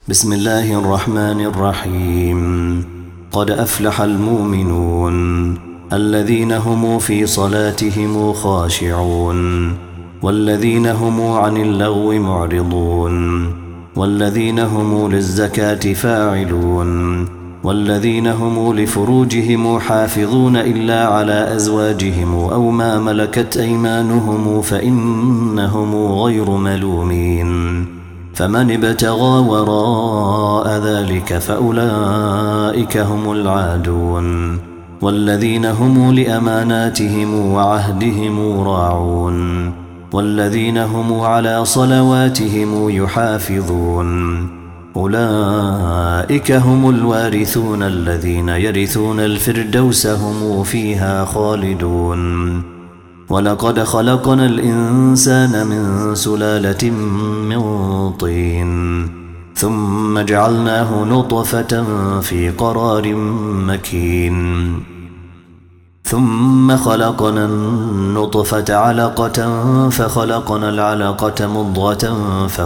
بسم الله الرحمن الرحيم. قد أفلح المؤمنون الذين هم في صلاتهم خاشعون والذين هم عن اللغو معرضون والذين هم للزكاة فاعلون والذين هم لفروجهم حافظون إلا على أزواجهم أو ما ملكت أيمانهم فإنهم غير ملومين. فمن ابتغى وراء ذلك فأولئك هم العادون والذين هم لأماناتهم وعهدهم راعون والذين هم على صلواتهم يحافظون. أولئك هم الوارثون الذين يرثون الفردوس هم فيها خالدون. ولقد خلقنا الإنسان من سلالة من طين ثم جعلناه نطفة في قرار مكين ثم خلقنا النطفة علقة فخلقنا العلقة مضغة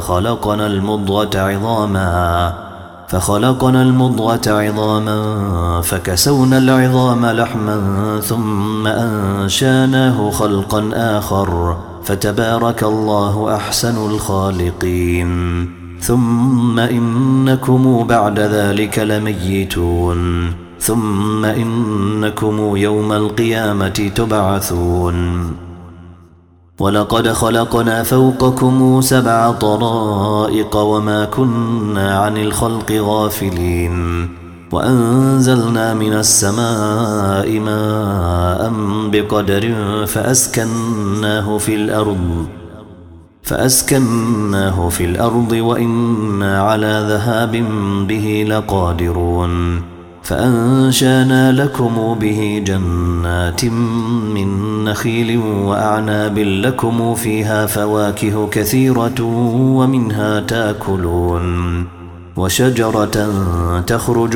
فخلقنا المضغة عظاما فكسونا العظام لحما ثم أنشاناه خلقا آخر فتبارك الله أحسن الخالقين. ثم إنكم بعد ذلك لميتون ثم إنكم يوم القيامة تبعثون. ولقد خلقنا فوقكم 7 طرائق وما كنا عن الخلق غافلين وأنزلنا من السماء ماء بقدر فأسكناه في الأرض وإنا على ذهاب به لقادرون. فأنشانا لكم به جنات من نخيل وأعناب لكم فيها فواكه كثيرة ومنها تأكلون. وشجرة تخرج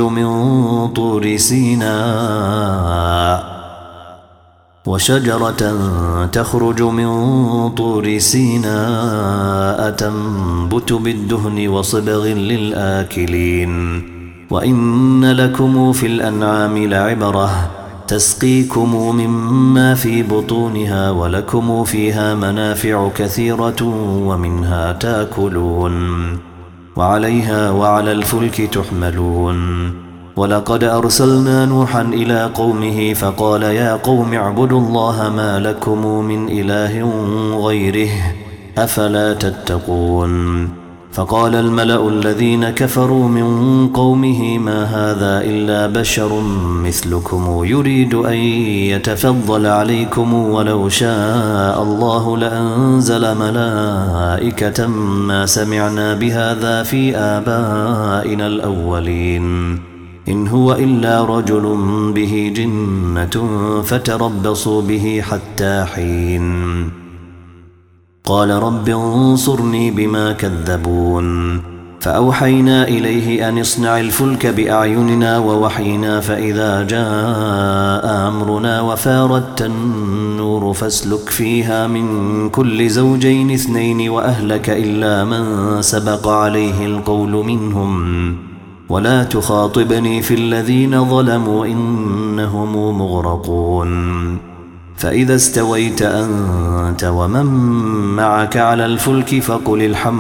من طور سيناء تنبت بالدهن وصبغ للآكلين. وإن لكم في الأنعام لعبرة تسقيكم مما في بطونها ولكم فيها منافع كثيرة ومنها تأكلون وعليها وعلى الفلك تحملون. ولقد أرسلنا نوحا إلى قومه فقال يا قوم اعبدوا الله ما لكم من إله غيره أفلا تتقون. فقال الملأ الذين كفروا من قومه ما هذا إلا بشر مثلكم يريد أن يتفضل عليكم ولو شاء الله لأنزل ملائكة ما سمعنا بهذا في آبائنا الأولين إن هو إلا رجل به جنة فتربصوا به حتى حين. قال رب انصرني بما كذبون. فأوحينا إليه أن اصنع الفلك بأعيننا ووحينا فإذا جاء أمرنا وفاردت النور فاسلك فيها من كل زوجين 2 وأهلك إلا من سبق عليه القول منهم ولا تخاطبني في الذين ظلموا إنهم مغرقون. فإذا استويت أنت ومن معك على الفلك فقل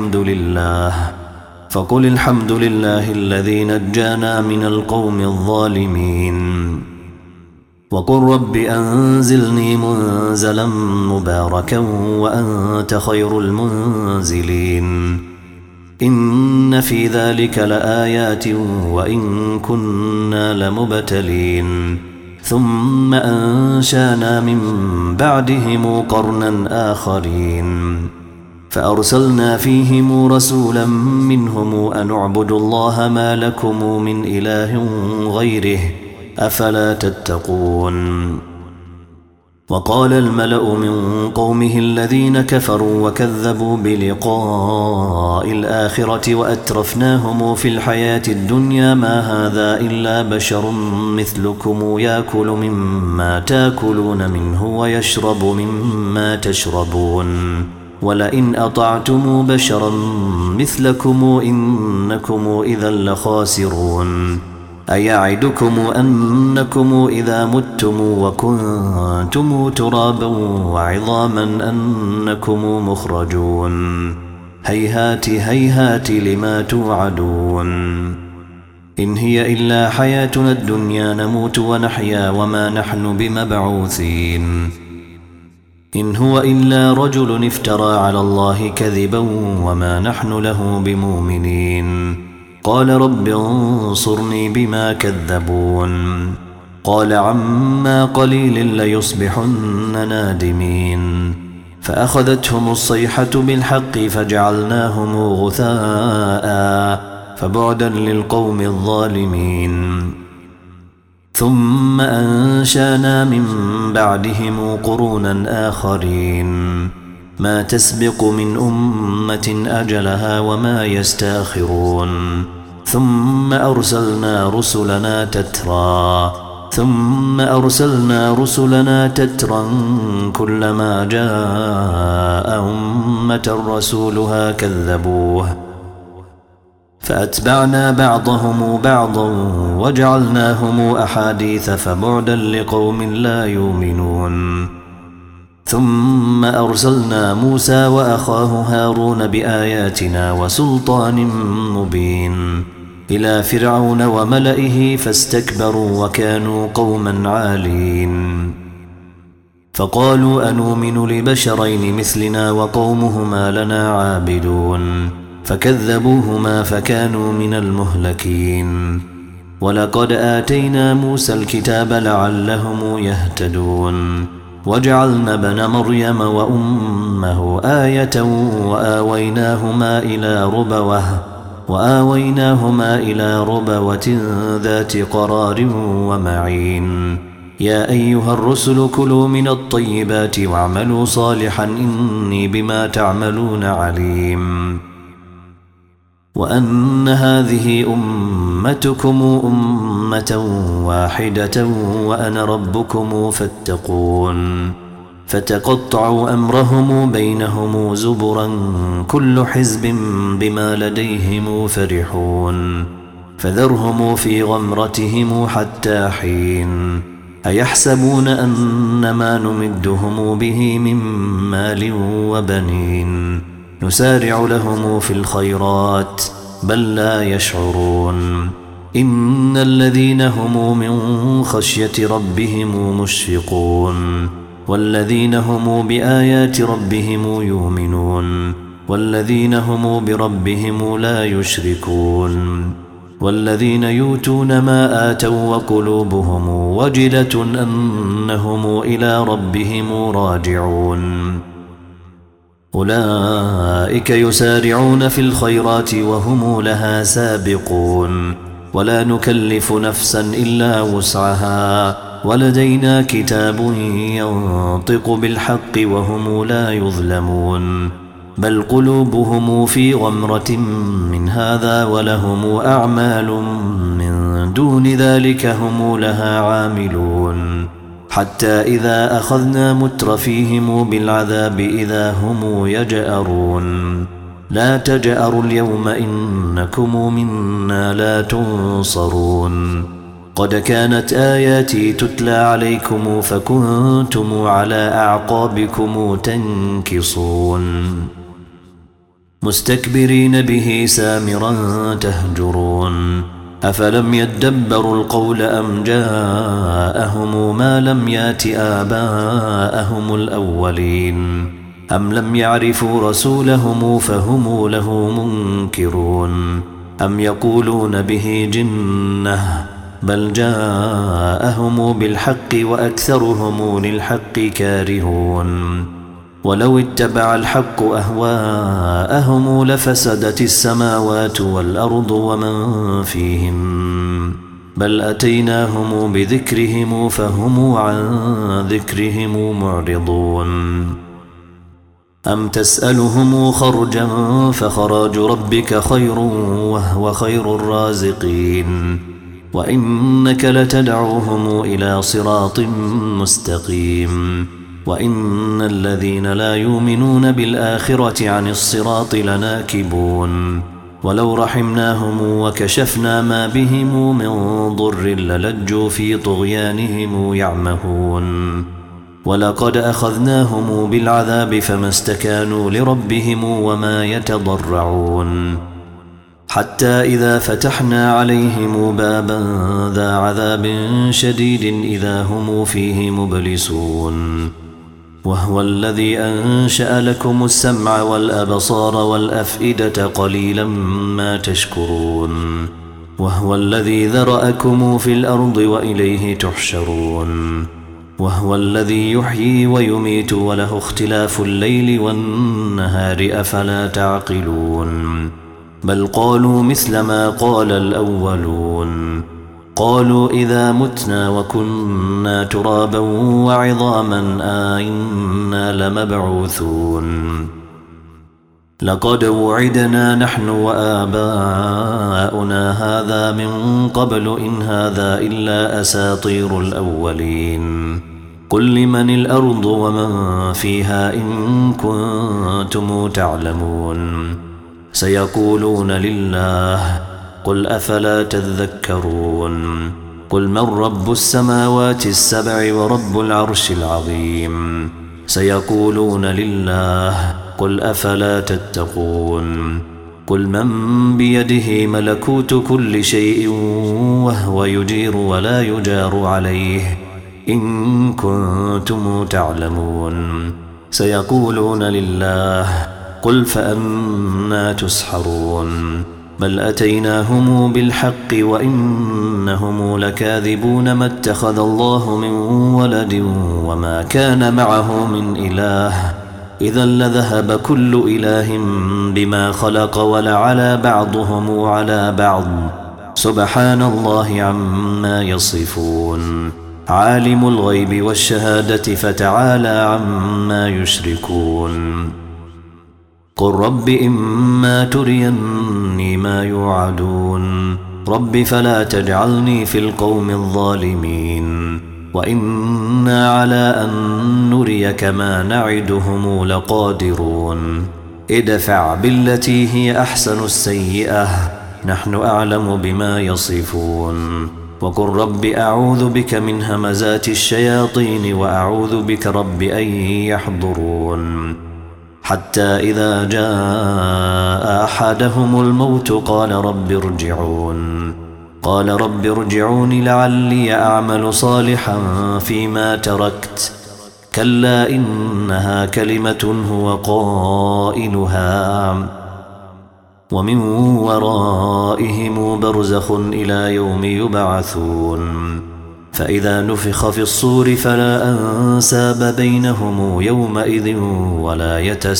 الحمد لله الذي نجانا من القوم الظالمين. وقل رب أنزلني منزلا مباركا وأنت خير المنزلين. إن في ذلك لآيات وإن كنا لمبتلين. ثم أنشانا من بعدهم قرنا آخرين فأرسلنا فيهم رسولا منهم أن اعبدوا الله ما لكم من إله غيره أفلا تتقون. وقال الملأ من قومه الذين كفروا وكذبوا بلقاء الآخرة وأترفناهم في الحياة الدنيا ما هذا إلا بشر مثلكم يأكل مما تأكلون منه ويشرب مما تشربون ولئن أطعتم بشرا مثلكم إنكم إذا لخاسرون أيعدكم أنكم إذا متم وكنتم ترابا وعظاما أنكم مخرجون هيهات هيهات لما توعدون إن هي إلا حياتنا الدنيا نموت ونحيا وما نحن بمبعوثين إن هو إلا رجل افترى على الله كذبا وما نحن له بمؤمنين قال رب انصرني بما كذبون قال عما قليل ليصبحن نادمين فأخذتهم الصيحة بالحق فجعلناهم غثاء فبعدا للقوم الظالمين ثم أنشانا من بعدهم قرونا آخرين ما تسبق من أمة أجلها وما يستاخرون ثم أرسلنا رسلنا تترا كلما جاء أمة رسولها كذبوه فأتبعنا بعضهم بعضا وجعلناهم أحاديث فبعدا لقوم لا يؤمنون ثم أرسلنا موسى وأخاه هارون بآياتنا وسلطان مبين إلى فرعون وملئه فاستكبروا وكانوا قوما عالين فقالوا أنؤمن لبشرين مثلنا وقومهما لنا عابدون فكذبوهما فكانوا من المهلكين ولقد آتينا موسى الكتاب لعلهم يهتدون وجعلنا ابن مريم وأمه آية وآويناهما إلى ربوة ذات قرار ومعين يا أيها الرسل كلوا من الطيبات واعملوا صالحا إني بما تعملون عليم وأن هذه أمتكم أمة واحدة وأنا ربكم فاتقون فتقطعوا أمرهم بينهم زبرا كل حزب بما لديهم فرحون فذرهم في غمرتهم حتى حين أيحسبون أن ما نمدهم به من مال وبنين نسارع لهم في الخيرات بل لا يشعرون إن الذين هم من خشية ربهم مشفقون والذين هم بآيات ربهم يؤمنون والذين هم بربهم لا يشركون والذين يؤتون ما آتوا وقلوبهم وجلة أنهم إلى ربهم راجعون أولئك يسارعون في الخيرات وهم لها سابقون ولا نكلف نفسا إلا وسعها ولدينا كتاب ينطق بالحق وهم لا يظلمون بل قلوبهم في غمرة من هذا ولهم أعمال من دون ذلك هم لها عاملون حتى إذا أخذنا مترفيهم بالعذاب إذا هم يجأرون لا تجأروا اليوم إنكم منا لا تنصرون قد كانت آياتي تتلى عليكم فكنتم على أعقابكم تنكصون مستكبرين به سامرا تهجرون أفلم يدبروا القول أم جاءهم ما لم يات آباءهم الأولين أم لم يعرفوا رسولهم فهم له منكرون أم يقولون به جنة بل جاءهم بالحق وأكثرهم للحق كارهون ولو اتبع الحق أهواءهم لفسدت السماوات والأرض ومن فيهم بل أتيناهم بذكرهم فهم عن ذكرهم معرضون أم تسألهم خرجا فخراج ربك خير وهو خير الرازقين وإنك لتدعوهم إلى صراط مستقيم وإن الذين لا يؤمنون بالآخرة عن الصراط لناكبون ولو رحمناهم وكشفنا ما بهم من ضر للجوا في طغيانهم يعمهون ولقد أخذناهم بالعذاب فما استكانوا لربهم وما يتضرعون حتى إذا فتحنا عليهم بابا ذا عذاب شديد إذا هم فيه مبلسون وهو الذي أنشأ لكم السمع والأبصار والأفئدة قليلا ما تشكرون وهو الذي ذرأكم في الأرض وإليه تحشرون وهو الذي يحيي ويميت وله اختلاف الليل والنهار أفلا تعقلون بل قالوا مثل ما قال الأولون قالوا إذا متنا وكنا ترابا وعظاما أئنا لمبعوثون لقد وعدنا نحن وآباؤنا هذا من قبل إن هذا إلا أساطير الأولين قل لمن الأرض ومن فيها إن كنتم تعلمون سيقولون لله قل أفلا تذكرون قل من رب السماوات السبع ورب العرش العظيم سيقولون لله قل أفلا تتقون قل من بيده ملكوت كل شيء وهو يجير ولا يجار عليه إن كنتم تعلمون سيقولون لله قل فأنا تسحرون بل أتيناهم بالحق وإنهم لكاذبون ما اتخذ الله من ولد وما كان معه من إله إذا لذهب كل إله بما خلق ولعلى بعضهم على بعض سبحان الله عما يصفون عالم الغيب والشهادة فتعالى عما يشركون قل رب إما تريني ما يوعدون رب فلا تجعلني في القوم الظالمين وإنا على أن نريك ما نعدهم لقادرون ادفع بالتي هي أحسن السيئة نحن أعلم بما يصفون وقل رب أعوذ بك من همزات الشياطين وأعوذ بك رب أن يحضرون حتى إذا جاء أحدهم الموت قال رب ارجعون لعلي أعمل صالحا فيما تركت كلا إنها كلمة هو قائلها ومن ورائهم برزخ إلى يوم يبعثون فإذا نفخ في الصور فلا أنساب بينهم يومئذ ولا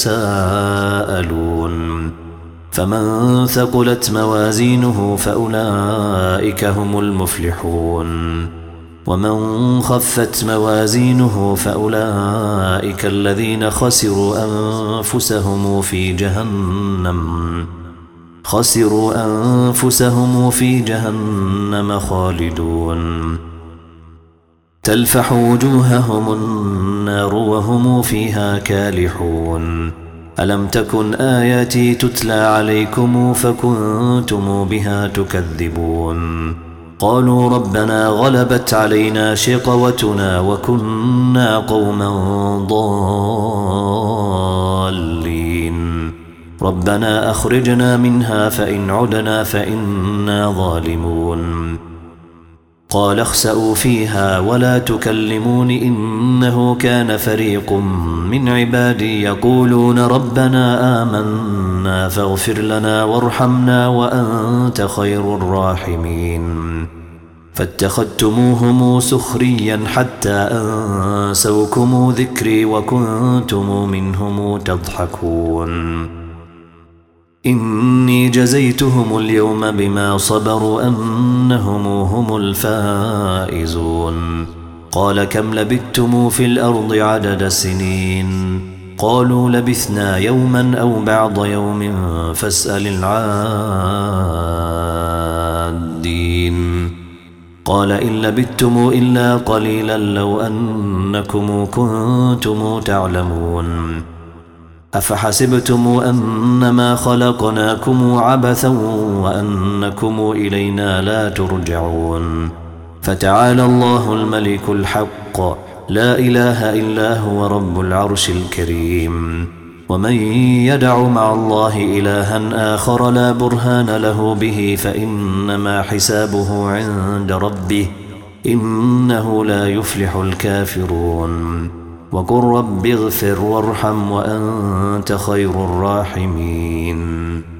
يتساءلون فمن ثقلت موازينه فأولئك هم المفلحون ومن خفت موازينه فأولئك الذين خسروا أنفسهم في جهنم خالدون تلفح وجوههم النار وهم فيها كالحون ألم تكن آياتي تتلى عليكم فكنتم بها تكذبون قالوا ربنا غلبت علينا شقوتنا وكنا قوما ضالين ربنا أخرجنا منها فإن عدنا فإنا ظالمون قال اخسئوا فيها ولا تكلمون إنه كان فريق من عبادي يقولون ربنا آمنا فاغفر لنا وارحمنا وأنت خير الراحمين فاتخذتموهم سخريا حتى أنسوكم ذكري وكنتم منهم تضحكون إني جزيتهم اليوم بما صبروا أنهم هم الفائزون قال كم لبثتم في الأرض عدد سنين قالوا لبثنا يوما أو بعض يوم فاسأل العادين قال إن لبثتم إلا قليلا لو أنكم كنتم تعلمون أفحسبتم أنما خلقناكم عبثا وأنكم إلينا لا ترجعون فتعالى الله الملك الحق لا إله إلا هو رب العرش الكريم ومن يدع مع الله إلها آخر لا برهان له به فإنما حسابه عند ربه إنه لا يفلح الكافرون وقل رب اغفر وارحم وأنت خير الراحمين